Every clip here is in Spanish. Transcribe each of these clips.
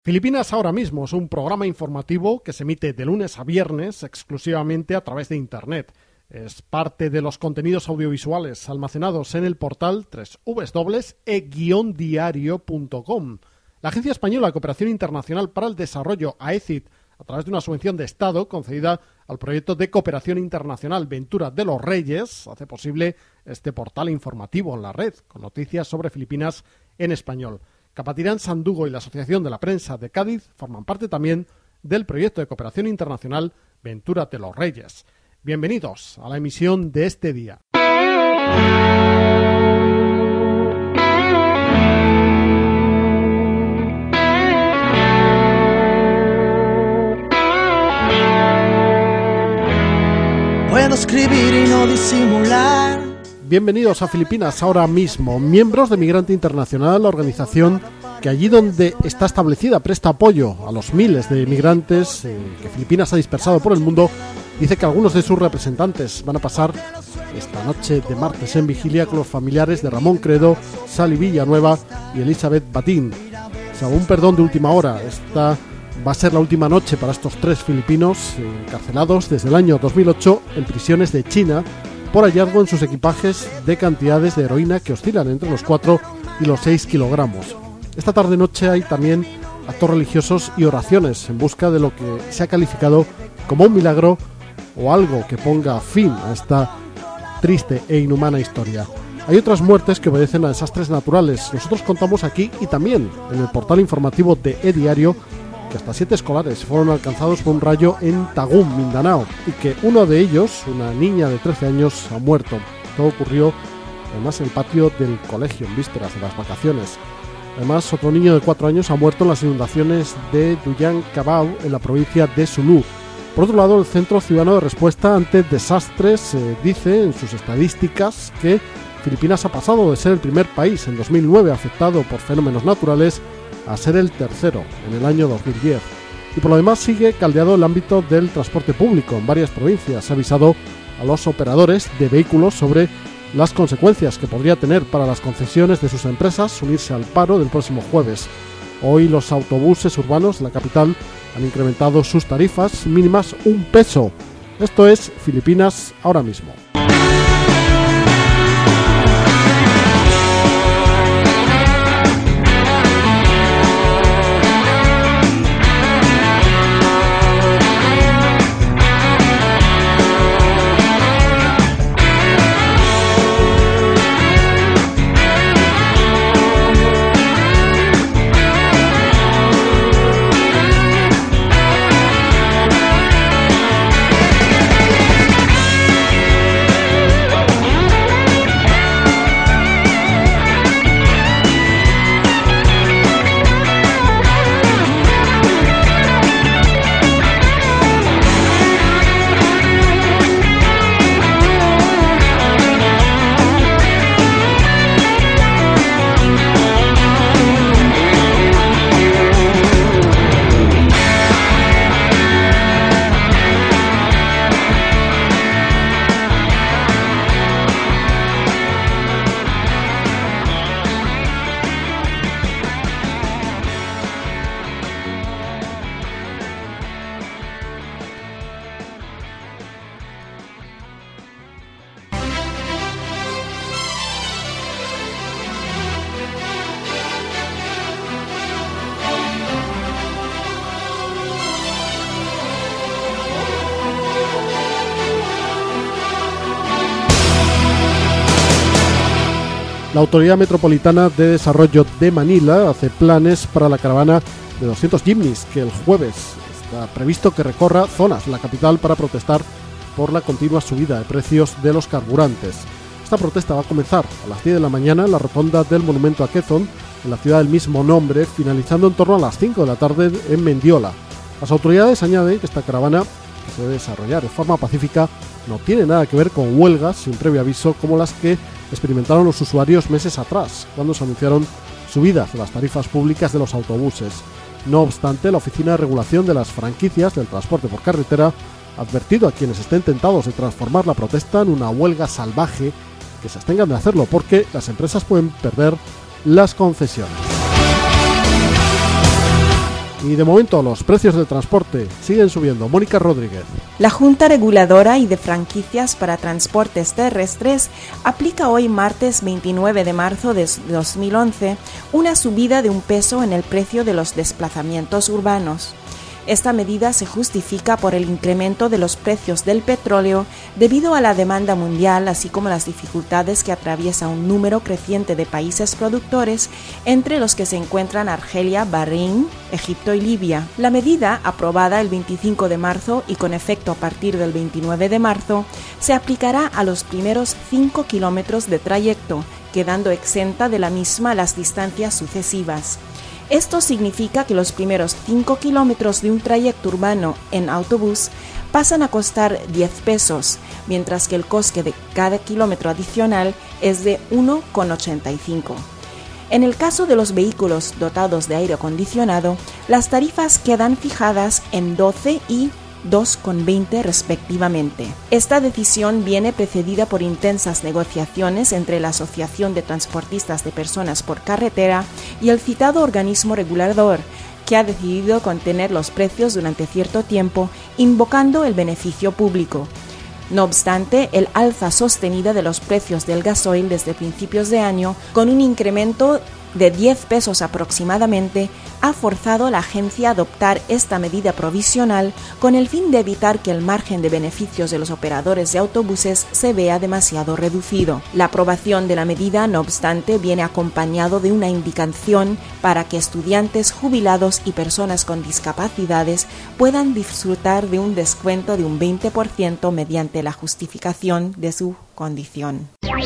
Filipinas ahora mismo es un programa informativo que se emite de lunes a viernes exclusivamente a través de Internet. Es parte de los contenidos audiovisuales almacenados en el portal www.e-diario.com. La Agencia Española de Cooperación Internacional para el Desarrollo, AECID, a través de una subvención de Estado concedida al proyecto de cooperación internacional Ventura de los Reyes, hace posible este portal informativo en la red, con noticias sobre Filipinas en español. Capatirán Sandugo y la Asociación de la Prensa de Cádiz forman parte también del proyecto de cooperación internacional Ventura de los Reyes. Bienvenidos a la emisión de este día. Puedo escribir y no disimular. Bienvenidos a Filipinas ahora mismo. Miembros de Migrante Internacional, la organización que allí donde está establecida presta apoyo a los miles de migrantes que Filipinas ha dispersado por el mundo, dice que algunos de sus representantes van a pasar esta noche de martes en vigilia con los familiares de Ramón Credo, Sally Villanueva y Elizabeth Batín. Salvo un perdón de última hora, esta va a ser la última noche para estos tres filipinos encarcelados desde el año 2008 en prisiones de China por hallazgo en sus equipajes de cantidades de heroína que oscilan entre los 4 y los 6 kilogramos. Esta tarde-noche hay también actos religiosos y oraciones en busca de lo que se ha calificado como un milagro o algo que ponga fin a esta triste e inhumana historia. Hay otras muertes que obedecen a desastres naturales. Nosotros contamos aquí y también en el portal informativo de E-Diario que hasta 7 escolares fueron alcanzados por un rayo en Tagum, Mindanao, y que uno de ellos, una niña de 13 años, ha muerto. Todo ocurrió además en el patio del colegio en vísperas de las vacaciones. Además, otro niño de 4 años ha muerto en las inundaciones de Duyang Cabau, en la provincia de Sulu. Por otro lado, el Centro Ciudadano de Respuesta ante Desastres dice en sus estadísticas que Filipinas ha pasado de ser el primer país en 2009 afectado por fenómenos naturales a ser el tercero en el año 2010. Y por lo demás sigue caldeado el ámbito del transporte público en varias provincias. Se ha avisado a los operadores de vehículos sobre las consecuencias que podría tener para las concesiones de sus empresas unirse al paro del próximo jueves. Hoy los autobuses urbanos de la capital han incrementado sus tarifas mínimas un peso. Esto es Filipinas ahora mismo. La Autoridad Metropolitana de Desarrollo de Manila hace planes para la caravana de 200 jimnis que el jueves está previsto que recorra zonas de la capital para protestar por la continua subida de precios de los carburantes. Esta protesta va a comenzar a las 10 de la mañana en la rotonda del Monumento a Quezon, en la ciudad del mismo nombre, finalizando en torno a las 5 de la tarde en Mendiola. Las autoridades añaden que esta caravana, que se debe desarrollar de forma pacífica, no tiene nada que ver con huelgas sin previo aviso como las que experimentaron los usuarios meses atrás, cuando se anunciaron subidas de las tarifas públicas de los autobuses. No obstante, la Oficina de Regulación de las Franquicias del Transporte por Carretera ha advertido a quienes estén tentados de transformar la protesta en una huelga salvaje que se abstengan de hacerlo porque las empresas pueden perder las concesiones. Y de momento los precios del transporte siguen subiendo. Mónica Rodríguez. La Junta Reguladora y de Franquicias para Transportes Terrestres aplica hoy martes 29 de marzo de 2011 una subida de 1 peso en el precio de los desplazamientos urbanos. Esta medida se justifica por el incremento de los precios del petróleo debido a la demanda mundial, así como las dificultades que atraviesa un número creciente de países productores, entre los que se encuentran Argelia, Bahrein, Egipto y Libia. La medida, aprobada el 25 de marzo y con efecto a partir del 29 de marzo, se aplicará a los primeros 5 kilómetros de trayecto, quedando exenta de la misma las distancias sucesivas. Esto significa que los primeros 5 kilómetros de un trayecto urbano en autobús pasan a costar 10 pesos, mientras que el coste de cada kilómetro adicional es de 1,85. En el caso de los vehículos dotados de aire acondicionado, las tarifas quedan fijadas en 12 y 2,20 respectivamente. Esta decisión viene precedida por intensas negociaciones entre la Asociación de Transportistas de Personas por Carretera y el citado organismo regulador, que ha decidido contener los precios durante cierto tiempo, invocando el beneficio público. No obstante, el alza sostenida de los precios del gasoil desde principios de año, con un incremento de 10 pesos aproximadamente, ha forzado a la agencia a adoptar esta medida provisional con el fin de evitar que el margen de beneficios de los operadores de autobuses se vea demasiado reducido. La aprobación de la medida, no obstante, viene acompañado de una indicación para que estudiantes, jubilados y personas con discapacidades puedan disfrutar de un descuento de un 20% mediante la justificación de su condición.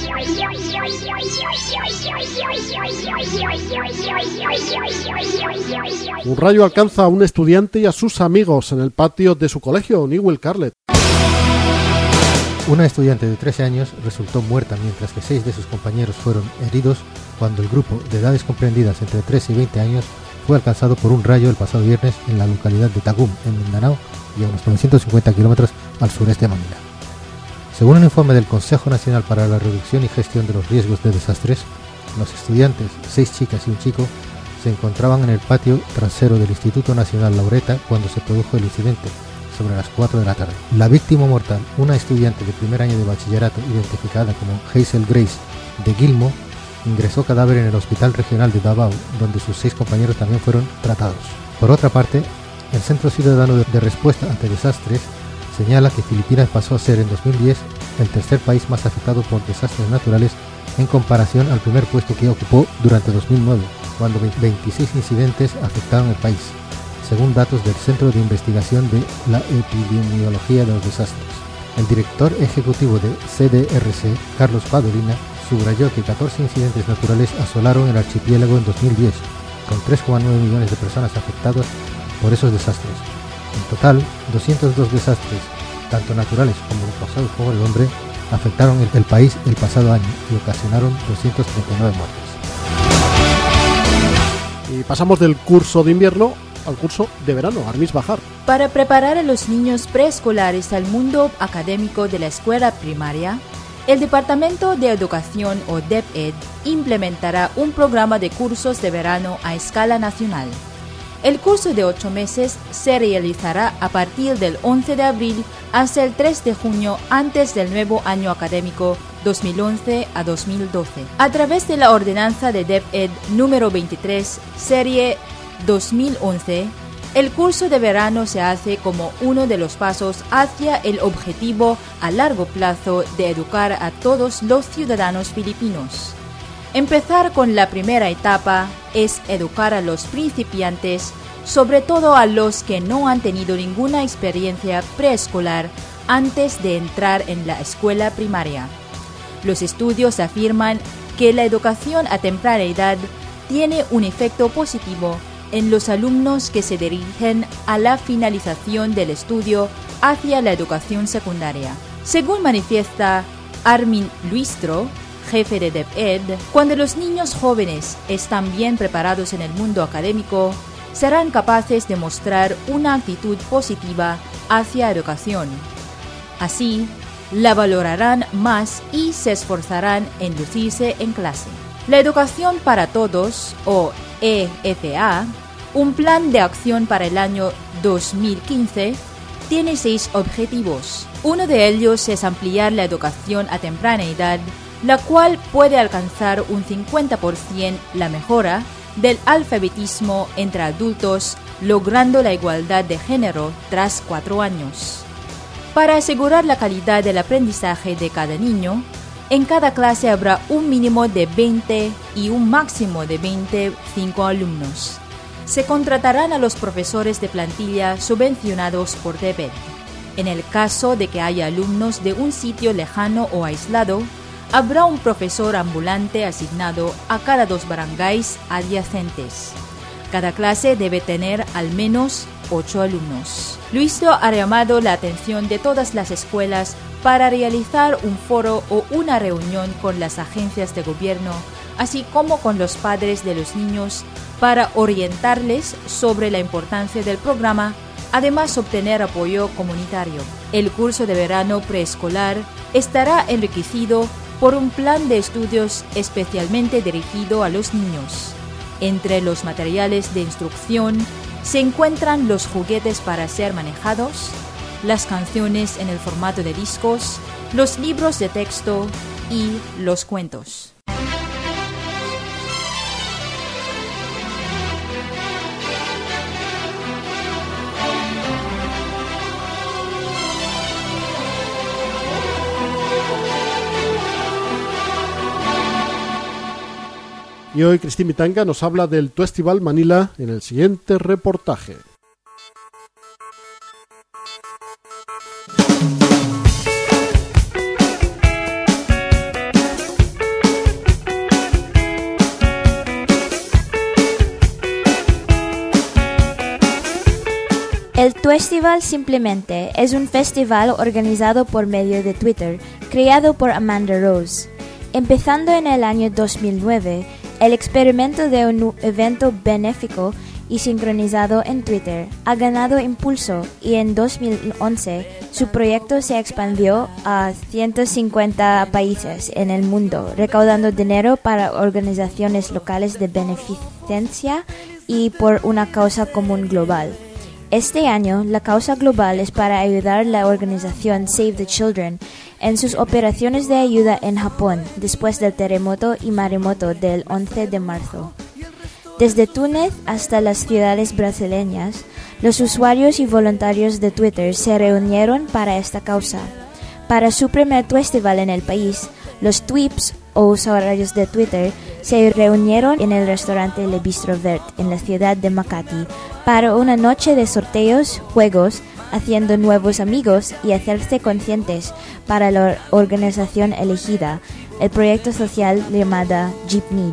Un rayo alcanza a un estudiante y a sus amigos en el patio de su colegio, Newell Carlet. Una estudiante de 13 años resultó muerta mientras que 6 de sus compañeros fueron heridos cuando el grupo de edades comprendidas entre 13 y 20 años fue alcanzado por un rayo el pasado viernes en la localidad de Tagum, en Mindanao, y a unos 950 kilómetros al sureste de Manila. Según un informe del Consejo Nacional para la Reducción y Gestión de los Riesgos de Desastres, los estudiantes, 6 chicas y un chico, se encontraban en el patio trasero del Instituto Nacional Laureta cuando se produjo el incidente, sobre las 4 de la tarde. La víctima mortal, una estudiante de primer año de bachillerato identificada como Hazel Grace de Gilmo, ingresó cadáver en el Hospital Regional de Davao, donde sus 6 compañeros también fueron tratados. Por otra parte, el Centro Ciudadano de Respuesta ante Desastres señala que Filipinas pasó a ser en 2010 el tercer país más afectado por desastres naturales en comparación al primer puesto que ocupó durante 2009, cuando 26 incidentes afectaron el país, según datos del Centro de Investigación de la Epidemiología de los Desastres. El director ejecutivo de CDRC, Carlos Padolina, subrayó que 14 incidentes naturales asolaron el archipiélago en 2010, con 3,9 millones de personas afectadas por esos desastres. En total, 202 desastres, tanto naturales como causados por el hombre, afectaron el país el pasado año y ocasionaron 239 muertes. Y pasamos del curso de invierno al curso de verano, Armis Bajar. Para preparar a los niños preescolares al mundo académico de la escuela primaria, el Departamento de Educación o DepEd implementará un programa de cursos de verano a escala nacional. El curso de 8 meses se realizará a partir del 11 de abril hasta el 3 de junio antes del nuevo año académico 2011 a 2012. A través de la ordenanza de DepEd número 23, serie 2011, el curso de verano se hace como uno de los pasos hacia el objetivo a largo plazo de educar a todos los ciudadanos filipinos. Empezar con la primera etapa es educar a los principiantes, sobre todo a los que no han tenido ninguna experiencia preescolar antes de entrar en la escuela primaria. Los estudios afirman que la educación a temprana edad tiene un efecto positivo en los alumnos que se dirigen a la finalización del estudio hacia la educación secundaria. Según manifiesta Armin Luistro, jefe de DepEd, cuando los niños jóvenes están bien preparados en el mundo académico, serán capaces de mostrar una actitud positiva hacia educación. Así, la valorarán más y se esforzarán en lucirse en clase. La educación para todos, o EFA, Un plan de acción para el año 2015 tiene 6 objetivos. Uno de ellos es ampliar la educación a temprana edad, la cual puede alcanzar un 50% la mejora del alfabetismo entre adultos, logrando la igualdad de género tras 4 años. Para asegurar la calidad del aprendizaje de cada niño, en cada clase habrá un mínimo de 20 y un máximo de 25 alumnos. Se contratarán a los profesores de plantilla subvencionados por DepEd. En el caso de que haya alumnos de un sitio lejano o aislado, habrá un profesor ambulante asignado a cada 2 barangays adyacentes. Cada clase debe tener al menos 8 alumnos. Luisto ha llamado la atención de todas las escuelas para realizar un foro o una reunión con las agencias de gobierno, así como con los padres de los niños, para orientarles sobre la importancia del programa, además obtener apoyo comunitario. El curso de verano preescolar estará enriquecido por un plan de estudios especialmente dirigido a los niños. Entre los materiales de instrucción se encuentran los juguetes para ser manejados, las canciones en el formato de discos, los libros de texto y los cuentos. Y hoy Cristín Mitanga nos habla del Festival Manila en el siguiente reportaje. El Festival simplemente es un festival organizado por medio de Twitter, creado por Amanda Rose. Empezando en el año 2009, el experimento de un evento benéfico y sincronizado en Twitter ha ganado impulso y en 2011 su proyecto se expandió a 150 países en el mundo, recaudando dinero para organizaciones locales de beneficencia y por una causa común global. Este año, la causa global es para ayudar a la organización Save the Children en sus operaciones de ayuda en Japón después del terremoto y maremoto del 11 de marzo. Desde Túnez hasta las ciudades brasileñas, los usuarios y voluntarios de Twitter se reunieron para esta causa. Para su primer festival en el país, los tweeps o usuarios de Twitter se reunieron en el restaurante Le Bistro Vert en la ciudad de Makati para una noche de sorteos, juegos, haciendo nuevos amigos y hacerse conscientes para la organización elegida, el proyecto social llamado Jeepney.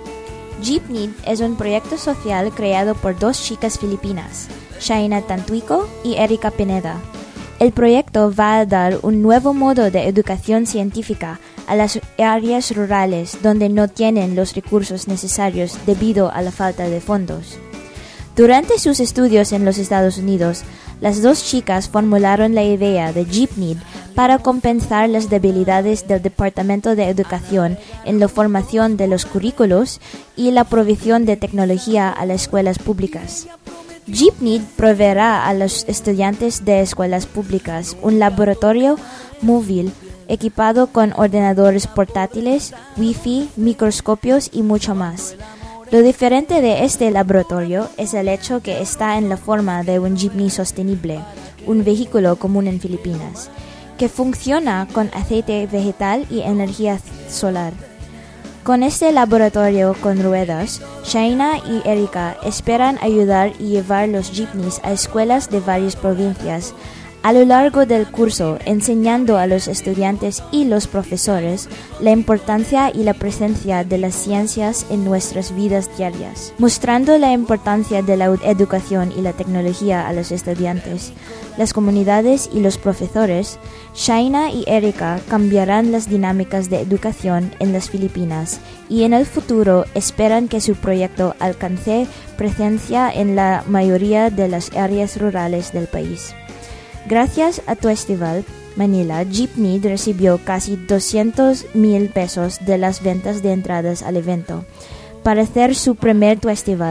Jeepney es un proyecto social creado por 2 chicas filipinas, Shaina Tantuico y Erika Pineda. El proyecto va a dar un nuevo modo de educación científica a las áreas rurales donde no tienen los recursos necesarios debido a la falta de fondos. Durante sus estudios en los Estados Unidos, las 2 chicas formularon la idea de Jeepney para compensar las debilidades del Departamento de Educación en la formación de los currículos y la provisión de tecnología a las escuelas públicas. Jeepney proveerá a los estudiantes de escuelas públicas un laboratorio móvil equipado con ordenadores portátiles, wifi, microscopios y mucho más. Lo diferente de este laboratorio es el hecho que está en la forma de un jeepney sostenible, un vehículo común en Filipinas, que funciona con aceite vegetal y energía solar. Con este laboratorio con ruedas, Shaina y Erika esperan ayudar y llevar los jeepneys a escuelas de varias provincias a lo largo del curso, enseñando a los estudiantes y los profesores la importancia y la presencia de las ciencias en nuestras vidas diarias, mostrando la importancia de la educación y la tecnología a los estudiantes, las comunidades y los profesores. Shaina y Erika cambiarán las dinámicas de educación en las Filipinas y en el futuro esperan que su proyecto alcance presencia en la mayoría de las áreas rurales del país. Gracias a Festival Manila, Jeepney recibió casi 200,000 pesos de las ventas de entradas al evento. Para hacer su primer festival,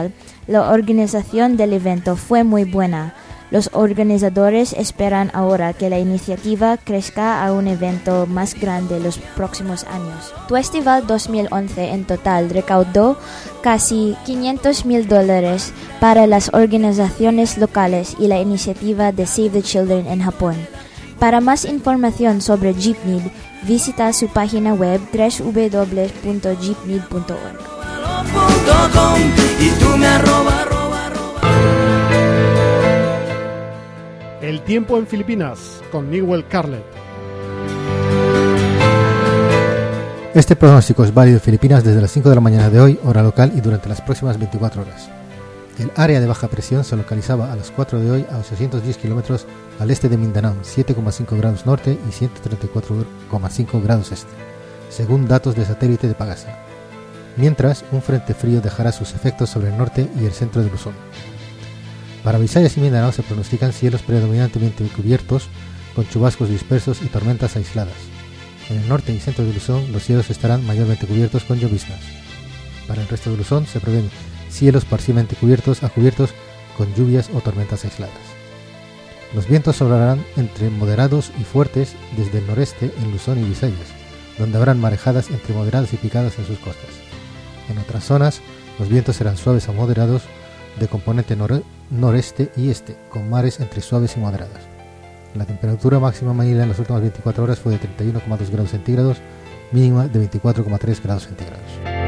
La organización del evento fue muy buena. Los organizadores esperan ahora que la iniciativa crezca a un evento más grande los próximos años. Festival 2011 en total recaudó casi $500,000 para las organizaciones locales y la iniciativa de Save the Children en Japón. Para más información sobre Jeepney, visita su página web www.jeepney.org. El tiempo en Filipinas, con Newell Carlet. Este pronóstico es válido en Filipinas desde las 5 de la mañana de hoy, hora local, y durante las próximas 24 horas. El área de baja presión se localizaba a las 4 de hoy a 810 kilómetros al este de Mindanao, 7,5 grados norte y 134,5 grados este, según datos de satélite de Pagasa. Mientras, un frente frío dejará sus efectos sobre el norte y el centro de Luzón. Para Visayas y Mindanao se pronostican cielos predominantemente cubiertos, con chubascos dispersos y tormentas aisladas. En el norte y centro de Luzón los cielos estarán mayormente cubiertos con lloviznas. Para el resto de Luzón se prevén cielos parcialmente cubiertos a cubiertos con lluvias o tormentas aisladas. Los vientos soplarán entre moderados y fuertes desde el noreste en Luzón y Visayas, donde habrán marejadas entre moderadas y picadas en sus costas. En otras zonas, los vientos serán suaves a moderados de componente noreste y este, con mares entre suaves y moderadas. La temperatura máxima medida en las últimas 24 horas fue de 31,2 grados centígrados, mínima de 24,3 grados centígrados.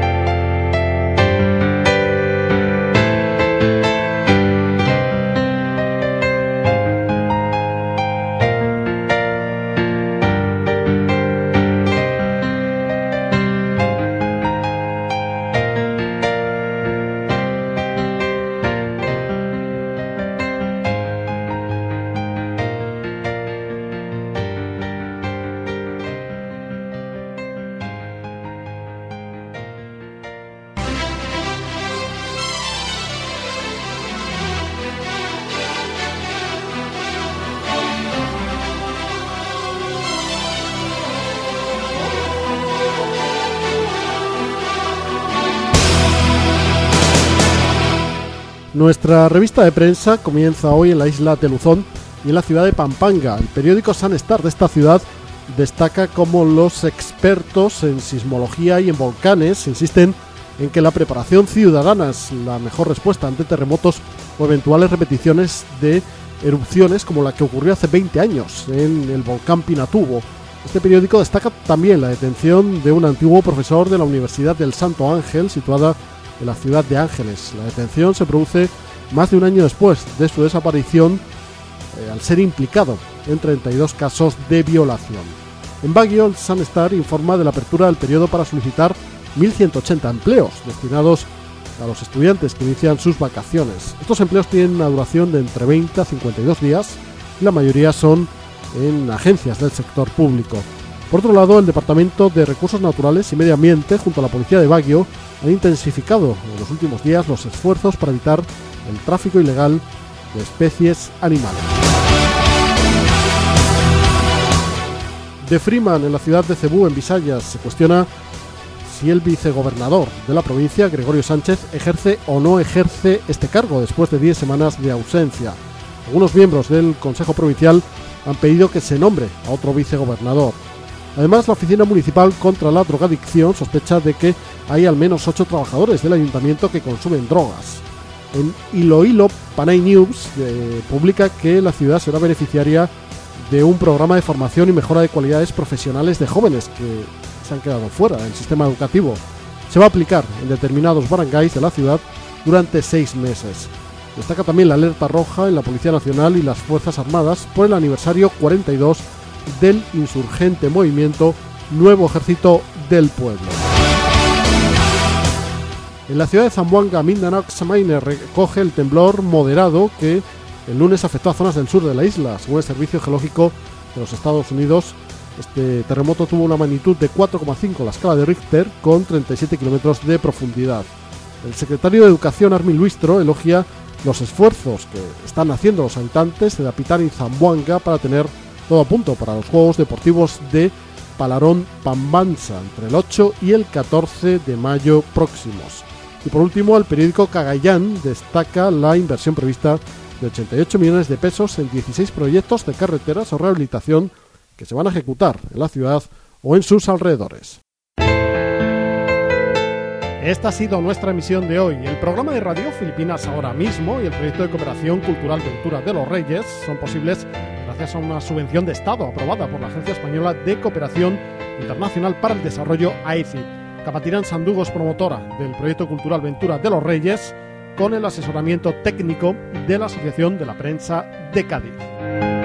Nuestra revista de prensa comienza hoy en la isla de Luzón y en la ciudad de Pampanga. El periódico Sun Star de esta ciudad destaca cómo los expertos en sismología y en volcanes insisten en que la preparación ciudadana es la mejor respuesta ante terremotos o eventuales repeticiones de erupciones como la que ocurrió hace 20 años en el volcán Pinatubo. Este periódico destaca también la detención de un antiguo profesor de la Universidad del Santo Ángel, situada en la ciudad de Ángeles. La detención se produce más de un año después de su desaparición, al ser implicado en 32 casos de violación. En Baguio, el Sun Star informa de la apertura del periodo para solicitar 1.180 empleos destinados a los estudiantes que inician sus vacaciones. Estos empleos tienen una duración de entre 20 a 52 días y la mayoría son en agencias del sector público. Por otro lado, el Departamento de Recursos Naturales y Medio Ambiente, junto a la Policía de Baguio, han intensificado en los últimos días los esfuerzos para evitar el tráfico ilegal de especies animales. De Freeman, en la ciudad de Cebú, en Visayas, se cuestiona si el vicegobernador de la provincia, Gregorio Sánchez, ejerce o no ejerce este cargo después de 10 semanas de ausencia. Algunos miembros del Consejo Provincial han pedido que se nombre a otro vicegobernador. Además, la Oficina Municipal contra la Drogadicción sospecha de que hay al menos 8 trabajadores del ayuntamiento que consumen drogas. En Iloilo, Panay News publica que la ciudad será beneficiaria de un programa de formación y mejora de cualidades profesionales de jóvenes que se han quedado fuera del sistema educativo. Se va a aplicar en determinados barangays de la ciudad durante 6 meses. Destaca también la alerta roja en la Policía Nacional y las Fuerzas Armadas por el aniversario 42 del insurgente movimiento Nuevo Ejército del Pueblo. En la ciudad de Zamboanga, Mindanao Xamaine recoge el temblor moderado que el lunes afectó a zonas del sur de la isla. Según el Servicio Geológico de los Estados Unidos, este terremoto tuvo una magnitud de 4,5 a la escala de Richter con 37 kilómetros de profundidad. El secretario de Educación, Armin Luistro, elogia los esfuerzos que están haciendo los habitantes de Dapitan y Zamboanga para tener todo a punto para los Juegos Deportivos de Palarón Pambanza entre el 8 y el 14 de mayo próximos. Y por último, el periódico Cagayán destaca la inversión prevista de 88 millones de pesos en 16 proyectos de carreteras o rehabilitación que se van a ejecutar en la ciudad o en sus alrededores. Esta ha sido nuestra emisión de hoy. El programa de radio Filipinas Ahora Mismo y el proyecto de cooperación cultural Ventura de los Reyes son posibles gracias a una subvención de Estado aprobada por la Agencia Española de Cooperación Internacional para el Desarrollo, AECI. Capatirán Sandugos, promotora del proyecto cultural Ventura de los Reyes, con el asesoramiento técnico de la Asociación de la Prensa de Cádiz.